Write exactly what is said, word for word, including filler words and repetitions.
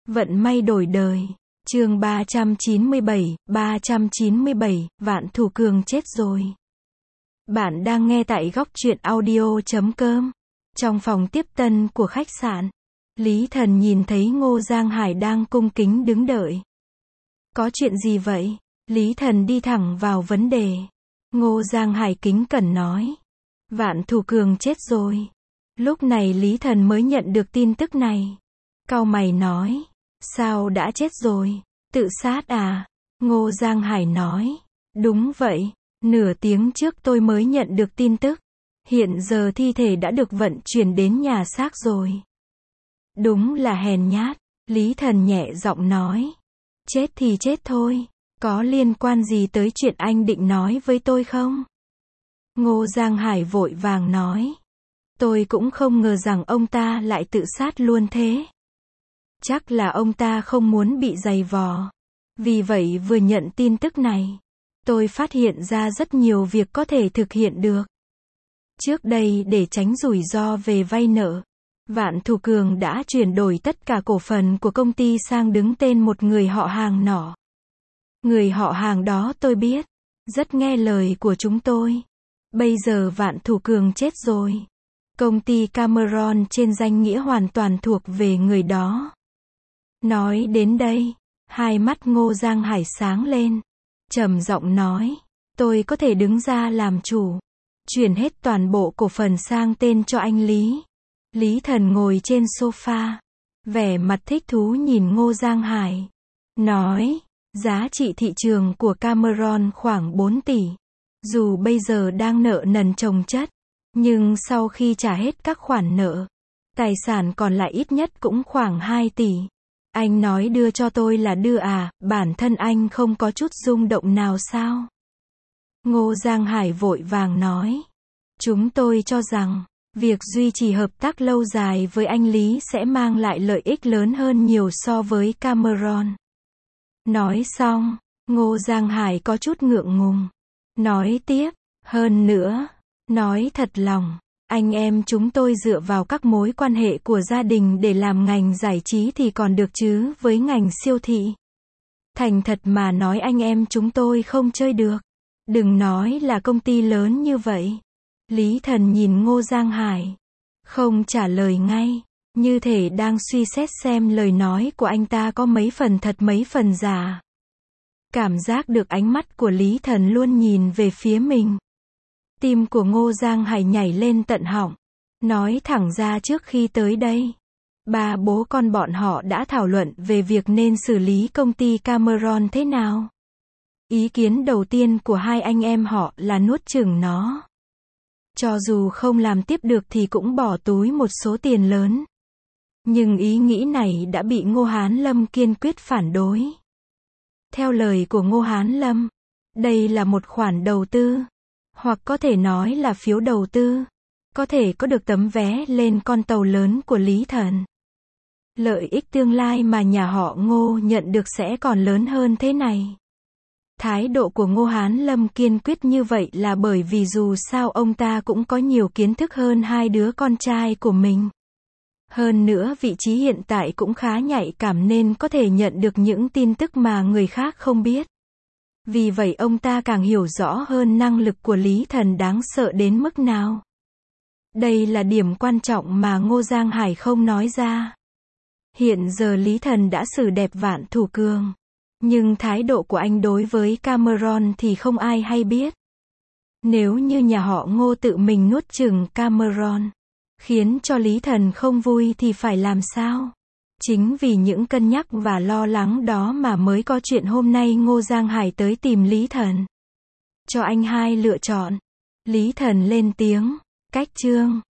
Vận may đổi đời. Chương ba trăm chín mươi bảy, ba trăm chín mươi bảy, Vạn Thù Cường chết rồi. Bạn đang nghe tại góc truyện audio chấm com. Trong phòng tiếp tân của khách sạn, Lý Thần nhìn thấy Ngô Giang Hải đang cung kính đứng đợi. Có chuyện gì vậy? Lý Thần đi thẳng vào vấn đề. Ngô Giang Hải kính cẩn nói. Vạn Thù Cường chết rồi. Lúc này Lý Thần mới nhận được tin tức này. Cau mày nói. Sao đã chết rồi? Tự sát à? Ngô Giang Hải nói. Đúng vậy. Nửa tiếng trước tôi mới nhận được tin tức. Hiện giờ thi thể đã được vận chuyển đến nhà xác rồi. Đúng là hèn nhát. Lý Thần nhẹ giọng nói. Chết thì chết thôi. Có liên quan gì tới chuyện anh định nói với tôi không? Ngô Giang Hải vội vàng nói. Tôi cũng không ngờ rằng ông ta lại tự sát luôn thế. Chắc là ông ta không muốn bị giày vò. Vì vậy vừa nhận tin tức này, tôi phát hiện ra rất nhiều việc có thể thực hiện được. Trước đây để tránh rủi ro về vay nợ, Vạn Thù Cường đã chuyển đổi tất cả cổ phần của công ty sang đứng tên một người họ hàng nọ. Người họ hàng đó tôi biết, rất nghe lời của chúng tôi. Bây giờ Vạn Thù Cường chết rồi. Công ty Cameron trên danh nghĩa hoàn toàn thuộc về người đó. Nói đến đây, hai mắt Ngô Giang Hải sáng lên. Trầm giọng nói, tôi có thể đứng ra làm chủ. Chuyển hết toàn bộ cổ phần sang tên cho anh Lý. Lý Thần ngồi trên sofa. Vẻ mặt thích thú nhìn Ngô Giang Hải. Nói, giá trị thị trường của Cameron khoảng bốn tỷ. Dù bây giờ đang nợ nần chồng chất, nhưng sau khi trả hết các khoản nợ, tài sản còn lại ít nhất cũng khoảng hai tỷ. Anh nói đưa cho tôi là đưa à, bản thân anh không có chút rung động nào sao? Ngô Giang Hải vội vàng nói. Chúng tôi cho rằng, việc duy trì hợp tác lâu dài với anh Lý sẽ mang lại lợi ích lớn hơn nhiều so với Cameron. Nói xong, Ngô Giang Hải có chút ngượng ngùng. Nói tiếp, hơn nữa, nói thật lòng, anh em chúng tôi dựa vào các mối quan hệ của gia đình để làm ngành giải trí thì còn được chứ với ngành siêu thị. Thành thật mà nói anh em chúng tôi không chơi được. Đừng nói là công ty lớn như vậy. Lý Thần nhìn Ngô Giang Hải, không trả lời ngay, như thể đang suy xét xem lời nói của anh ta có mấy phần thật mấy phần giả. Cảm giác được ánh mắt của Lý Thần luôn nhìn về phía mình. Tim của Ngô Giang Hải nhảy lên tận họng. Nói thẳng ra trước khi tới đây, ba bố con bọn họ đã thảo luận về việc nên xử lý công ty Cameron thế nào. Ý kiến đầu tiên của hai anh em họ là nuốt chửng nó. Cho dù không làm tiếp được thì cũng bỏ túi một số tiền lớn. Nhưng ý nghĩ này đã bị Ngô Hán Lâm kiên quyết phản đối. Theo lời của Ngô Hán Lâm, đây là một khoản đầu tư, hoặc có thể nói là phiếu đầu tư, có thể có được tấm vé lên con tàu lớn của Lý Thần. Lợi ích tương lai mà nhà họ Ngô nhận được sẽ còn lớn hơn thế này. Thái độ của Ngô Hán Lâm kiên quyết như vậy là bởi vì dù sao ông ta cũng có nhiều kiến thức hơn hai đứa con trai của mình. Hơn nữa vị trí hiện tại cũng khá nhạy cảm nên có thể nhận được những tin tức mà người khác không biết. Vì vậy ông ta càng hiểu rõ hơn năng lực của Lý Thần đáng sợ đến mức nào. Đây là điểm quan trọng mà Ngô Giang Hải không nói ra. Hiện giờ Lý Thần đã xử đẹp Vạn Thù Cường. Nhưng thái độ của anh đối với Cameron thì không ai hay biết. Nếu như nhà họ Ngô tự mình nuốt chửng Cameron, khiến cho Lý Thần không vui thì phải làm sao? Chính vì những cân nhắc và lo lắng đó mà mới có chuyện hôm nay Ngô Giang Hải tới tìm Lý Thần. Cho anh hai lựa chọn. Lý Thần lên tiếng. Cách chương.